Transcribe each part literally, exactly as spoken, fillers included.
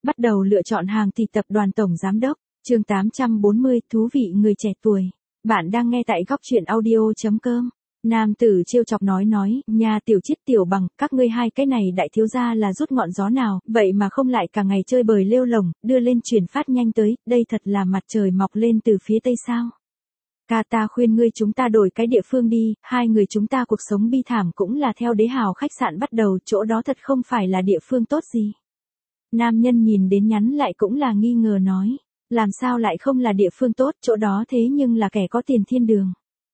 Bắt đầu lựa chọn hàng thì tập đoàn tổng giám đốc, chương tám trăm bốn mươi, thú vị người trẻ tuổi. Bạn đang nghe tại góc truyện audio chấm com. Nam tử trêu chọc nói nói, nhà tiểu chiết tiểu bằng, các ngươi hai cái này đại thiếu gia là rút ngọn gió nào, vậy mà không lại cả ngày chơi bời lêu lổng, đưa lên truyền phát nhanh tới, đây thật là mặt trời mọc lên từ phía tây sao. Ca ta khuyên ngươi chúng ta đổi cái địa phương đi, hai người chúng ta cuộc sống bi thảm cũng là theo đế hào khách sạn bắt đầu, chỗ đó thật không phải là địa phương tốt gì. Nam nhân nhìn đến nhắn lại cũng là nghi ngờ nói, làm sao lại không là địa phương tốt, chỗ đó thế nhưng là kẻ có tiền thiên đường.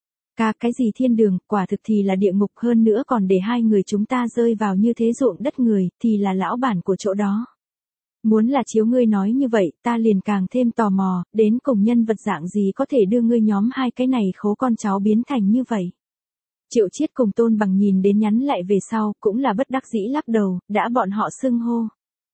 Ca cái gì thiên đường, quả thực thì là địa ngục, hơn nữa còn để hai người chúng ta rơi vào như thế ruộng đất người, thì là lão bản của chỗ đó. Muốn là chiếu ngươi nói như vậy, ta liền càng thêm tò mò, đến cùng nhân vật dạng gì có thể đưa ngươi nhóm hai cái này khố con cháu biến thành như vậy. Triệu Chiết cùng Tôn Bằng nhìn đến nhắn lại về sau, cũng là bất đắc dĩ lắc đầu, đã bọn họ xưng hô.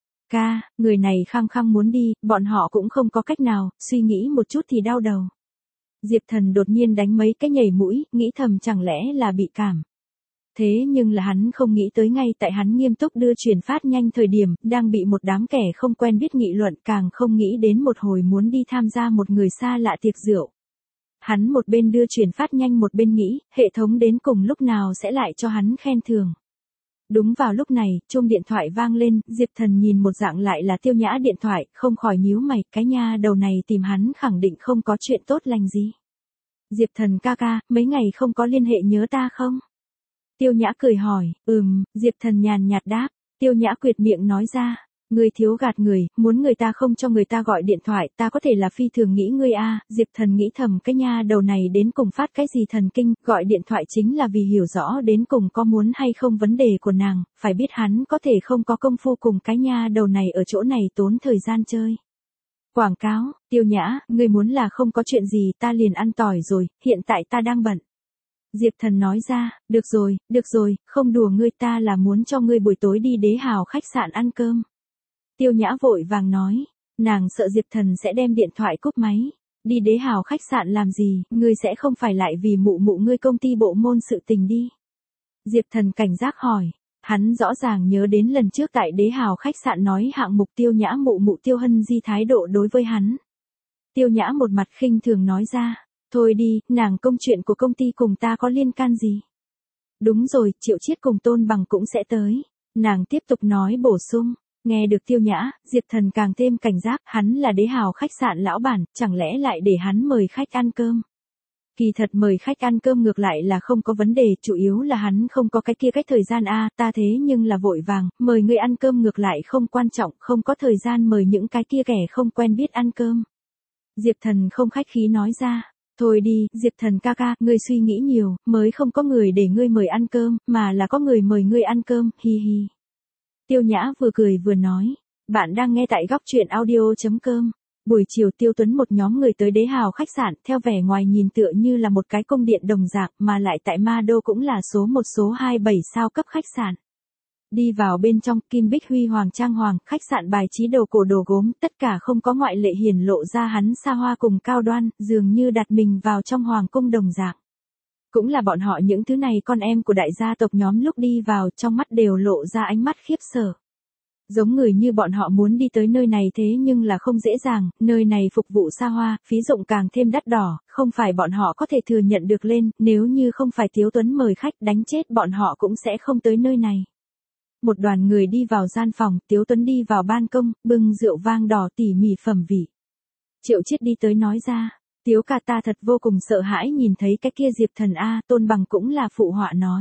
Ca, người này khăng khăng muốn đi, bọn họ cũng không có cách nào, suy nghĩ một chút thì đau đầu. Diệp Thần đột nhiên đánh mấy cái nhảy mũi, nghĩ thầm chẳng lẽ là bị cảm. Thế nhưng là hắn không nghĩ tới ngay tại hắn nghiêm túc đưa truyền phát nhanh thời điểm, đang bị một đám kẻ không quen biết nghị luận, càng không nghĩ đến một hồi muốn đi tham gia một người xa lạ tiệc rượu. Hắn một bên đưa truyền phát nhanh một bên nghĩ, hệ thống đến cùng lúc nào sẽ lại cho hắn khen thưởng. Đúng vào lúc này, chuông điện thoại vang lên, Diệp Thần nhìn một dạng lại là Tiêu Nhã điện thoại, không khỏi nhíu mày, cái nha đầu này tìm hắn khẳng định không có chuyện tốt lành gì. Diệp Thần ca ca, mấy ngày không có liên hệ nhớ ta không? Tiêu Nhã cười hỏi, ừm, Diệp Thần nhàn nhạt đáp, Tiêu Nhã quyệt miệng nói ra, người thiếu gạt người, muốn người ta không cho người ta gọi điện thoại, ta có thể là phi thường nghĩ ngươi a. Diệp Thần nghĩ thầm cái nha đầu này đến cùng phát cái gì thần kinh, gọi điện thoại chính là vì hiểu rõ đến cùng có muốn hay không vấn đề của nàng, phải biết hắn có thể không có công phu cùng cái nha đầu này ở chỗ này tốn thời gian chơi. Quảng cáo, Tiêu Nhã, ngươi muốn là không có chuyện gì ta liền ăn tỏi rồi, hiện tại ta đang bận. Diệp Thần nói ra, được rồi, được rồi, không đùa ngươi, ta là muốn cho ngươi buổi tối đi đế hào khách sạn ăn cơm. Tiêu Nhã vội vàng nói, nàng sợ Diệp Thần sẽ đem điện thoại cúp máy. Đi đế hào khách sạn làm gì, ngươi sẽ không phải lại vì mụ mụ ngươi công ty bộ môn sự tình đi. Diệp Thần cảnh giác hỏi, hắn rõ ràng nhớ đến lần trước tại đế hào khách sạn nói hạng mục Tiêu Nhã mụ mụ Tiêu Hân Di thái độ đối với hắn. Tiêu Nhã một mặt khinh thường nói ra, thôi đi, nàng công chuyện của công ty cùng ta có liên can gì. Đúng rồi, Triệu Chiết cùng Tôn Bằng cũng sẽ tới. Nàng tiếp tục nói bổ sung. Nghe được Tiêu Nhã, Diệp Thần càng thêm cảnh giác, hắn là đế hào khách sạn lão bản, chẳng lẽ lại để hắn mời khách ăn cơm. Kỳ thật mời khách ăn cơm ngược lại là không có vấn đề, chủ yếu là hắn không có cái kia cách thời gian a, ta thế nhưng là vội vàng, mời người ăn cơm ngược lại không quan trọng, không có thời gian mời những cái kia kẻ không quen biết ăn cơm. Diệp Thần không khách khí nói ra. Thôi đi, Diệp Thần ca ca, ngươi suy nghĩ nhiều, mới không có người để ngươi mời ăn cơm, mà là có người mời ngươi ăn cơm, hi hi. Tiêu Nhã vừa cười vừa nói, bạn đang nghe tại góc truyện audio chấm com. Buổi chiều Tiêu Tuấn một nhóm người tới đế hào khách sạn, theo vẻ ngoài nhìn tựa như là một cái cung điện đồng dạng, mà lại tại Ma Đô cũng là số một số hai bảy sao cấp khách sạn. Đi vào bên trong, kim bích huy hoàng trang hoàng, khách sạn bài trí đồ cổ đồ gốm, tất cả không có ngoại lệ hiển lộ ra hắn xa hoa cùng cao đoan, dường như đặt mình vào trong hoàng cung đồng dạng. Cũng là bọn họ những thứ này con em của đại gia tộc nhóm lúc đi vào trong mắt đều lộ ra ánh mắt khiếp sợ. Giống người như bọn họ muốn đi tới nơi này thế nhưng là không dễ dàng, nơi này phục vụ xa hoa, phí dụng càng thêm đắt đỏ, không phải bọn họ có thể thừa nhận được lên, nếu như không phải Tiếu Tuấn mời khách đánh chết bọn họ cũng sẽ không tới nơi này. Một đoàn người đi vào gian phòng, Tiếu Tuấn đi vào ban công, bưng rượu vang đỏ tỉ mỉ phẩm vị. Triệu Chiết đi tới nói ra, Tiếu ca ta thật vô cùng sợ hãi nhìn thấy cái kia Diệp Thần a. Tôn Bằng cũng là phụ họa nói.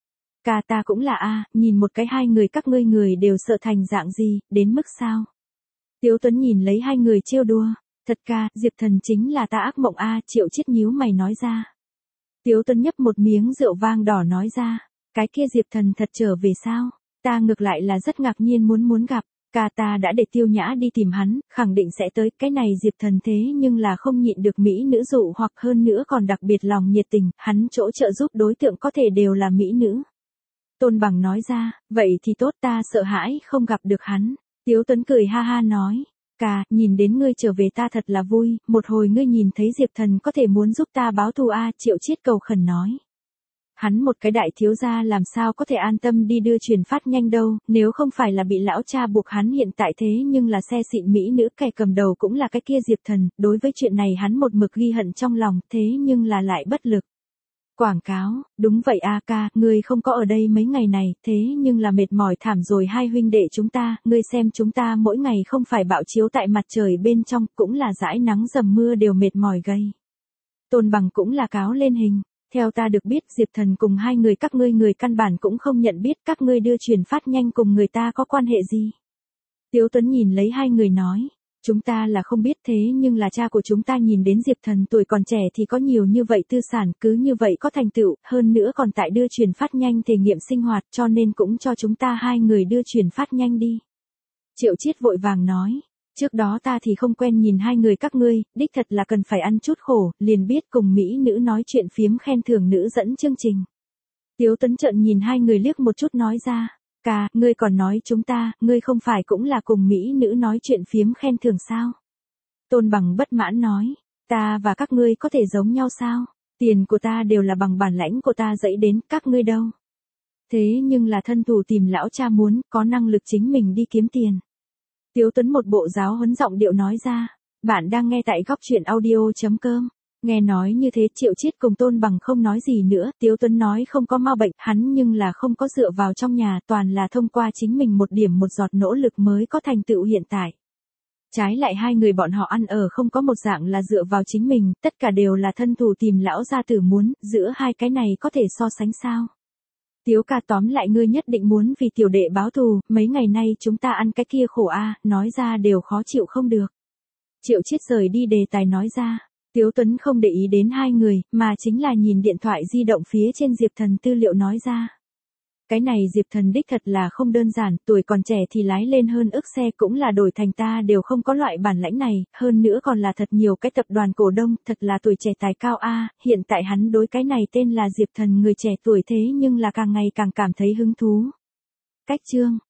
Ca ta cũng là a, nhìn một cái hai người các ngươi người đều sợ thành dạng gì, đến mức sao? Tiếu Tuấn nhìn lấy hai người trêu đùa, thật ca, Diệp Thần chính là ta ác mộng a. Triệu Chiết nhíu mày nói ra. Tiếu Tuấn nhấp một miếng rượu vang đỏ nói ra, cái kia Diệp Thần thật trở về sao? Ta ngược lại là rất ngạc nhiên muốn muốn gặp, ca ta đã để Tiêu Nhã đi tìm hắn, khẳng định sẽ tới, cái này Diệp Thần thế nhưng là không nhịn được mỹ nữ dụ hoặc hơn nữa còn đặc biệt lòng nhiệt tình, hắn chỗ trợ giúp đối tượng có thể đều là mỹ nữ. Tôn Bằng nói ra, vậy thì tốt, ta sợ hãi không gặp được hắn. Tiếu Tuấn cười ha ha nói, ca, nhìn đến ngươi trở về ta thật là vui, một hồi ngươi nhìn thấy Diệp Thần có thể muốn giúp ta báo thù a. Triệu Chiết cầu khẩn nói. Hắn một cái đại thiếu gia làm sao có thể an tâm đi đưa truyền phát nhanh đâu, nếu không phải là bị lão cha buộc hắn hiện tại thế nhưng là xe xịn mỹ nữ kẻ cầm đầu cũng là cái kia Diệp Thần, đối với chuyện này hắn một mực ghi hận trong lòng, thế nhưng là lại bất lực. Quảng cáo, đúng vậy a ca, ngươi không có ở đây mấy ngày này, thế nhưng là mệt mỏi thảm rồi hai huynh đệ chúng ta, ngươi xem chúng ta mỗi ngày không phải bạo chiếu tại mặt trời bên trong, cũng là dãi nắng dầm mưa đều mệt mỏi gầy. Tôn Bằng cũng là cáo lên hình. Theo ta được biết Diệp Thần cùng hai người các ngươi người căn bản cũng không nhận biết các ngươi đưa truyền phát nhanh cùng người ta có quan hệ gì. Tiếu Tuấn nhìn lấy hai người nói, chúng ta là không biết thế nhưng là cha của chúng ta nhìn đến Diệp Thần tuổi còn trẻ thì có nhiều như vậy tư sản cứ như vậy có thành tựu, hơn nữa còn tại đưa truyền phát nhanh thể nghiệm sinh hoạt cho nên cũng cho chúng ta hai người đưa truyền phát nhanh đi. Triệu Chiết vội vàng nói. Trước đó ta thì không quen nhìn hai người các ngươi, đích thật là cần phải ăn chút khổ, liền biết cùng mỹ nữ nói chuyện phiếm khen thưởng nữ dẫn chương trình. Tiếu Tuấn trợn nhìn hai người liếc một chút nói ra, ca, ngươi còn nói chúng ta, ngươi không phải cũng là cùng mỹ nữ nói chuyện phiếm khen thưởng sao? Tôn Bằng bất mãn nói, ta và các ngươi có thể giống nhau sao? Tiền của ta đều là bằng bản lãnh của ta dẫy đến, các ngươi đâu? Thế nhưng là thân thủ tìm lão cha muốn, có năng lực chính mình đi kiếm tiền. Tiếu Tuấn một bộ giáo huấn giọng điệu nói ra, bạn đang nghe tại góc truyện audio.com. Nghe nói như thế Triệu Chiết cùng Tôn Bằng không nói gì nữa, Tiếu Tuấn nói không có ma bệnh, hắn nhưng là không có dựa vào trong nhà, toàn là thông qua chính mình một điểm một giọt nỗ lực mới có thành tựu hiện tại. Trái lại hai người bọn họ ăn ở không có một dạng là dựa vào chính mình, tất cả đều là thân thủ tìm lão gia tử muốn, giữa hai cái này có thể so sánh sao? Tiếu ca tóm lại ngươi nhất định muốn vì tiểu đệ báo thù, mấy ngày nay chúng ta ăn cái kia khổ a, nói ra đều khó chịu không được. Triệu Chiết rời đi đề tài nói ra, Tiếu Tuấn không để ý đến hai người, mà chính là nhìn điện thoại di động phía trên Diệp Thần tư liệu nói ra. Cái này Diệp Thần đích thật là không đơn giản, tuổi còn trẻ thì lái lên hơn ức xe cũng là đổi thành ta đều không có loại bản lãnh này, hơn nữa còn là thật nhiều cái tập đoàn cổ đông, thật là tuổi trẻ tài cao a, hiện tại hắn đối cái này tên là Diệp Thần người trẻ tuổi thế nhưng là càng ngày càng cảm thấy hứng thú. Cách chương